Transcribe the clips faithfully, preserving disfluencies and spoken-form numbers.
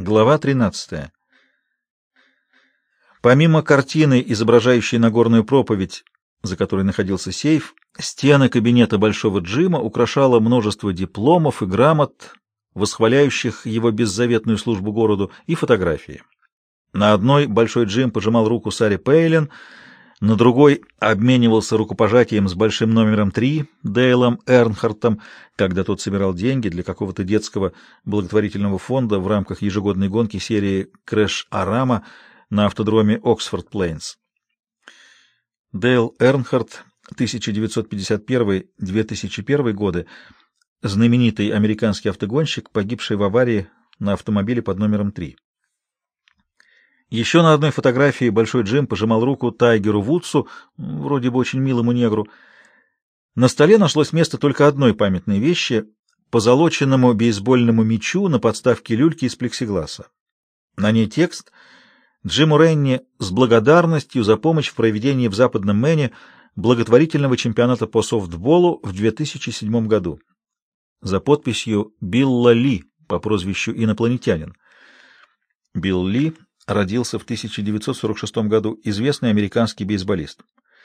Глава тринадцатая. Помимо картины, изображающей Нагорную проповедь, за которой находился сейф, стены кабинета Большого Джима украшало множество дипломов и грамот, восхваляющих его беззаветную службу городу, и фотографии. На одной Большой Джим пожимал руку Саре Пейлен, на другой обменивался рукопожатием с большим номером три Дейлом Эрнхартом, когда тот собирал деньги для какого-то детского благотворительного фонда в рамках ежегодной гонки серии Крэш-Арама на автодроме Оксфорд-Плейнс. Дейл Эрнхарт, тысяча девятьсот пятьдесят первый — две тысячи первый годы, знаменитый американский автогонщик, погибший в аварии на автомобиле под номером три. Еще на одной фотографии Большой Джим пожимал руку Тайгеру Вудсу, вроде бы очень милому негру. На столе нашлось место только одной памятной вещи — позолоченному бейсбольному мячу на подставке люльки из плексигласа. На ней текст «Джиму Ренни с благодарностью за помощь в проведении в Западном Мэне благотворительного чемпионата по софтболу в две тысячи седьмом году». За подписью «Билла Ли» по прозвищу «Инопланетянин». Билл Ли родился в тысяча девятьсот сорок шестом году, известный американский бейсболист.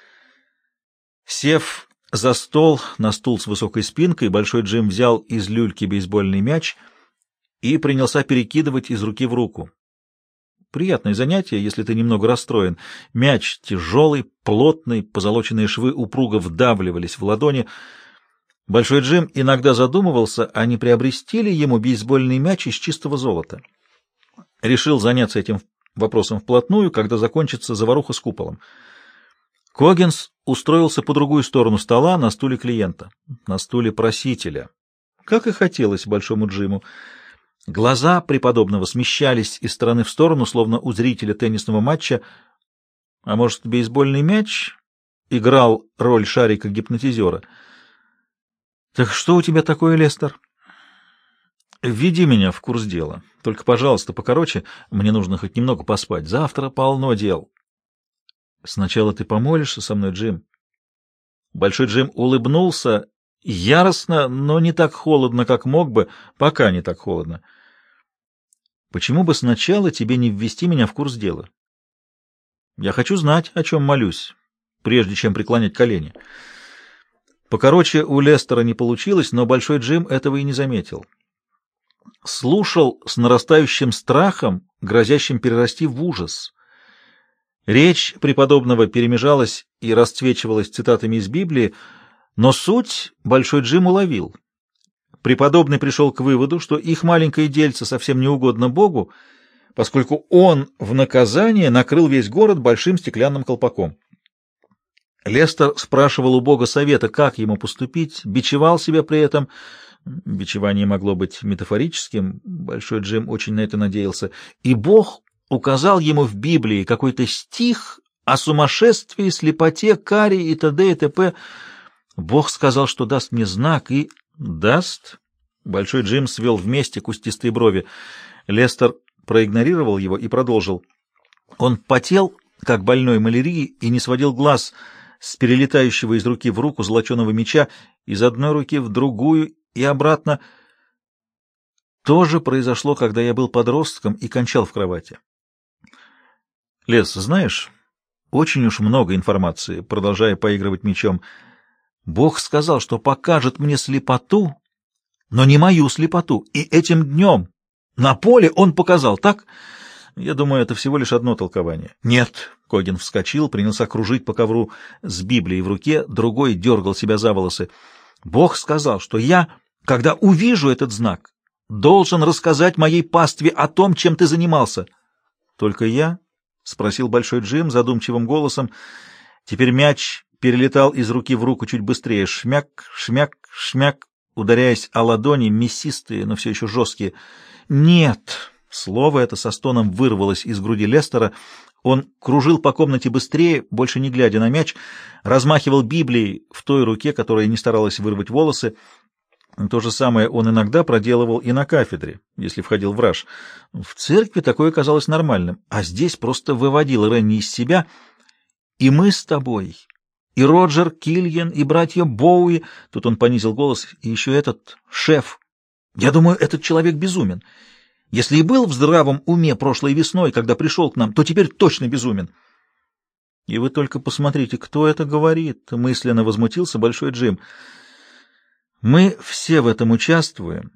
Сев за стол на стул с высокой спинкой, Большой Джим взял из люльки бейсбольный мяч и принялся перекидывать из руки в руку. Приятное занятие, если ты немного расстроен. Мяч тяжелый, плотный, позолоченные швы упруго вдавливались в ладони. Большой Джим иногда задумывался, а не приобрести ли ему бейсбольный мяч из чистого золота. Решил заняться этим вопросом вплотную, когда закончится заваруха с куполом. Коггинс устроился по другую сторону стола, на стуле клиента, на стуле просителя. Как и хотелось Большому Джиму. Глаза преподобного смещались из стороны в сторону, словно у зрителя теннисного матча. А может, бейсбольный мяч играл роль шарика-гипнотизера? — Так что у тебя такое, Лестер? — Введи меня в курс дела. Только, пожалуйста, покороче. Мне нужно хоть немного поспать. Завтра полно дел. — Сначала ты помолишься со мной, Джим? Большой Джим улыбнулся яростно, но не так холодно, как мог бы. Пока не так холодно. — Почему бы сначала тебе не ввести меня в курс дела? Я хочу знать, о чем молюсь, прежде чем преклонять колени. Покороче у Лестера не получилось, но Большой Джим этого и не заметил. Слушал с нарастающим страхом, грозящим перерасти в ужас. Речь преподобного перемежалась и расцвечивалась цитатами из Библии, но суть Большой Джим уловил. Преподобный пришел к выводу, что их маленькое дельце совсем не угодно Богу, поскольку он в наказание накрыл весь город большим стеклянным колпаком. Лестер спрашивал у Бога совета, как ему поступить, бичевал себя при этом. Бичевание могло быть метафорическим, Большой Джим очень на это надеялся, и Бог указал ему в Библии какой-то стих о сумасшествии, слепоте, каре и т.д. и т.п. Бог сказал, что даст мне знак, и... Даст? Большой Джим свел вместе кустистые брови. Лестер проигнорировал его и продолжил. Он потел, как больной малярией, и не сводил глаз с перелетающего из руки в руку золоченого меча, из одной руки в другую и обратно. То же произошло, когда я был подростком и кончал в кровати. Лес, знаешь, очень уж много информации, продолжая поигрывать мечом. Бог сказал, что покажет мне слепоту, но не мою слепоту, и этим днем на поле он показал, так? Я думаю, это всего лишь одно толкование. Нет, Когин вскочил, принялся кружить по ковру с Библией в руке, другой дергал себя за волосы. Бог сказал, что я, когда увижу этот знак, должен рассказать моей пастве о том, чем ты занимался. — Только я? — спросил Большой Джим задумчивым голосом. Теперь мяч перелетал из руки в руку чуть быстрее. Шмяк, шмяк, шмяк, ударяясь о ладони, мясистые, но все еще жесткие. — Нет! Слово это со стоном вырвалось из груди Лестера. Он кружил по комнате быстрее, больше не глядя на мяч, размахивал Библией в той руке, которая не старалась вырвать волосы. То же самое он иногда проделывал и на кафедре, если входил в раж. В церкви такое казалось нормальным, а здесь просто выводил Ренни из себя. И мы с тобой, и Роджер Кильян, и братья Боуи, тут он понизил голос, и еще этот шеф. Я думаю, этот человек безумен. Если и был в здравом уме прошлой весной, когда пришел к нам, то теперь точно безумен. И вы только посмотрите, кто это говорит, — мысленно возмутился Большой Джим. Мы все в этом участвуем.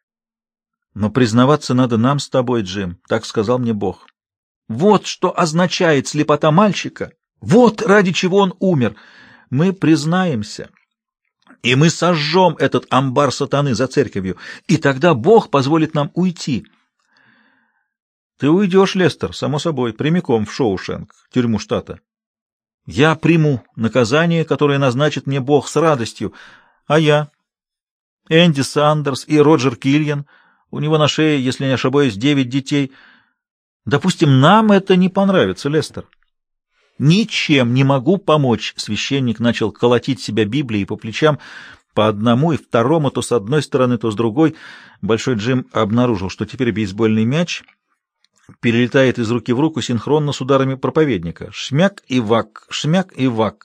Но признаваться надо нам с тобой, Джим, — так сказал мне Бог. Вот что означает слепота мальчика. Вот ради чего он умер. Мы признаемся, и мы сожжем этот амбар сатаны за церковью, и тогда Бог позволит нам уйти. Ты уйдешь, Лестер, само собой, прямиком в Шоушенк, тюрьму штата. Я приму наказание, которое назначит мне Бог с радостью, а я, Энди Сандерс и Роджер Кильян, у него на шее, если не ошибаюсь, девять детей. Допустим, нам это не понравится, Лестер. Ничем не могу помочь. Священник начал колотить себя Библией по плечам, по одному и второму, то с одной стороны, то с другой. Большой Джим обнаружил, что теперь бейсбольный мяч перелетает из руки в руку синхронно с ударами проповедника. Шмяк и вак, шмяк и вак.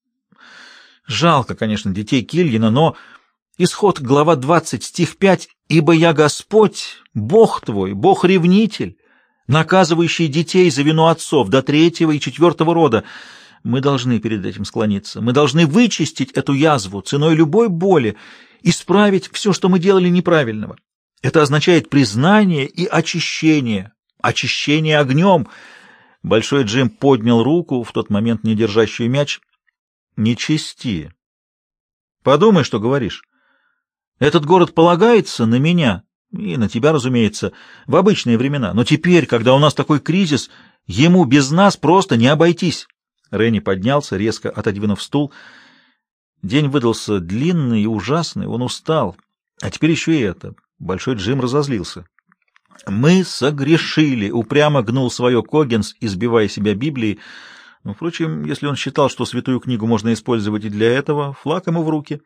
Жалко, конечно, детей Кильяна, но Исход, глава двадцать, стих пять. «Ибо я Господь, Бог твой, Бог-ревнитель, наказывающий детей за вину отцов до третьего и четвертого рода». Мы должны перед этим склониться. Мы должны вычистить эту язву ценой любой боли, исправить все, что мы делали неправильного. Это означает признание и очищение. Очищение огнем. Большой Джим поднял руку, в тот момент не держащую мяч. «Не чести. Подумай, что говоришь. Этот город полагается на меня, и на тебя, разумеется, в обычные времена. Но теперь, когда у нас такой кризис, ему без нас просто не обойтись». Ренни поднялся, резко отодвинув стул. День выдался длинный и ужасный, он устал. А теперь еще и это. Большой Джим разозлился. «Мы согрешили», — упрямо гнул свое Коггинс, избивая себя Библией. Но, впрочем, если он считал, что святую книгу можно использовать и для этого, флаг ему в руки.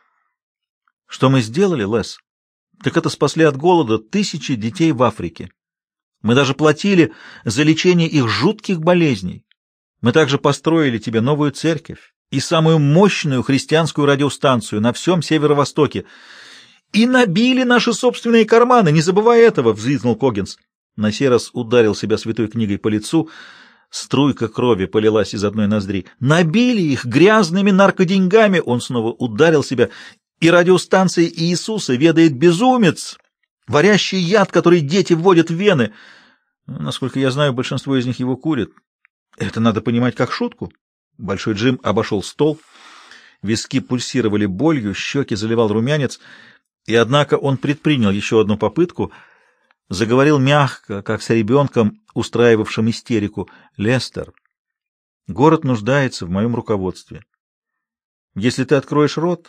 «Что мы сделали, Лес? Так это спасли от голода тысячи детей в Африке. Мы даже платили за лечение их жутких болезней. Мы также построили тебе новую церковь и самую мощную христианскую радиостанцию на всем Северо-Востоке. И набили наши собственные карманы, не забывай этого», — взвизгнул Коггинс. На сей раз ударил себя святой книгой по лицу. Струйка крови полилась из одной ноздри. «Набили их грязными наркоденьгами», — он снова ударил себя. «И радиостанцией Иисуса ведает безумец, варящий яд, который дети вводят в вены. Насколько я знаю, большинство из них его курят. Это надо понимать как шутку». Большой Джим обошел стол. Виски пульсировали болью, щеки заливал румянец. И однако он предпринял еще одну попытку. Заговорил мягко, как с ребенком, устраивавшим истерику. «Лестер, город нуждается в моем руководстве. Если ты откроешь рот,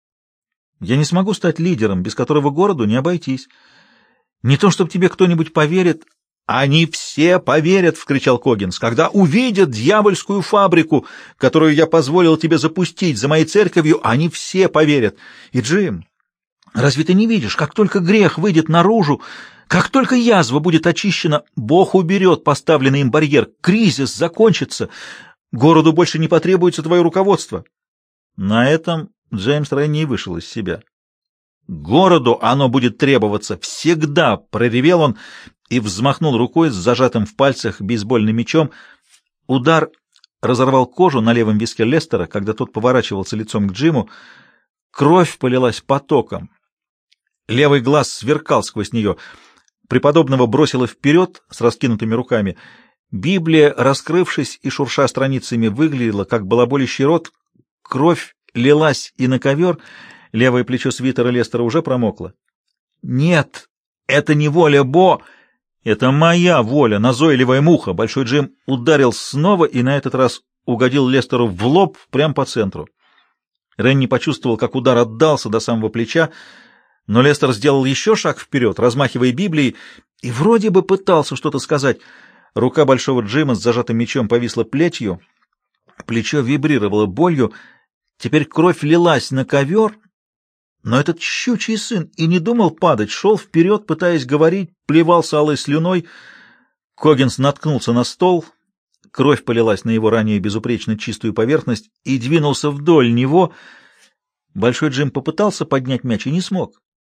я не смогу стать лидером, без которого городу не обойтись. Не то, чтобы тебе кто-нибудь поверит». «Они все поверят», — вскричал Коггинс, — «когда увидят дьявольскую фабрику, которую я позволил тебе запустить за моей церковью, они все поверят. И, Джим, разве ты не видишь, как только грех выйдет наружу, как только язва будет очищена, Бог уберет поставленный им барьер, кризис закончится, городу больше не потребуется твое руководство». На этом Джеймс Ренни вышел из себя. «Городу оно будет требоваться всегда», — проревел он и взмахнул рукой с зажатым в пальцах бейсбольным мячом. Удар разорвал кожу на левом виске Лестера, когда тот поворачивался лицом к Джиму. Кровь полилась потоком. Левый глаз сверкал сквозь нее. Преподобного бросило вперед с раскинутыми руками. Библия, раскрывшись и шурша страницами, выглядела, как балаболящий рот. Кровь лилась и на ковер. Левое плечо свитера Лестера уже промокло. «Нет, это не воля Бо, это моя воля, назойливая муха». Большой Джим ударил снова и на этот раз угодил Лестеру в лоб, прямо по центру. Ренни почувствовал, как удар отдался до самого плеча, но Лестер сделал еще шаг вперед, размахивая Библией, и вроде бы пытался что-то сказать. Рука Большого Джима с зажатым мечом повисла плетью, плечо вибрировало болью, теперь кровь лилась на ковер. Но этот щучий сын и не думал падать, шел вперед, пытаясь говорить, плевался алой слюной. Коггинс наткнулся на стол, кровь полилась на его ранее безупречно чистую поверхность и двинулся вдоль него. Большой Джим попытался поднять мяч и не смог.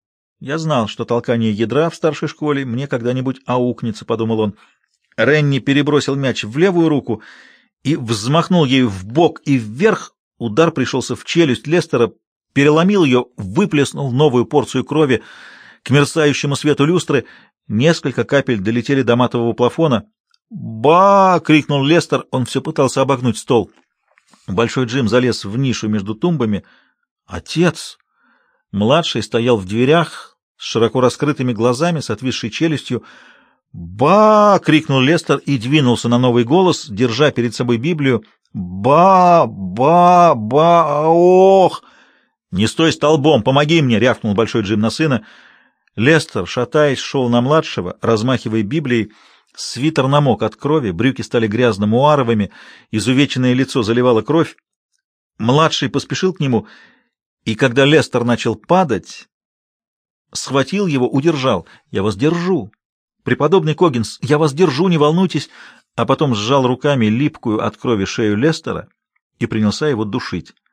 Я знал, что толкание ядра в старшей школе мне когда-нибудь аукнется, — подумал он. Ренни перебросил мяч в левую руку и взмахнул ею в бок и вверх. Удар пришелся в челюсть Лестера, переломил ее, выплеснул новую порцию крови к мерцающему свету люстры. Несколько капель долетели до матового плафона. «Ба!» — крикнул Лестер. Он все пытался обогнуть стол. Большой Джим залез в нишу между тумбами. «Отец!» Младший стоял в дверях с широко раскрытыми глазами, с отвисшей челюстью. «Ба!» — крикнул Лестер и двинулся на новый голос, держа перед собой Библию. «Ба! Ба! Ба! Ох!» «Не стой столбом! Помоги мне!» — рявкнул Большой Джим на сына. Лестер, шатаясь, шел на младшего, размахивая Библией. Свитер намок от крови, брюки стали грязно-муаровыми, изувеченное лицо заливало кровь. Младший поспешил к нему, и когда Лестер начал падать, схватил его, удержал. «Я вас держу! Преподобный Коггинс, я вас держу, не волнуйтесь!» А потом сжал руками липкую от крови шею Лестера и принялся его душить.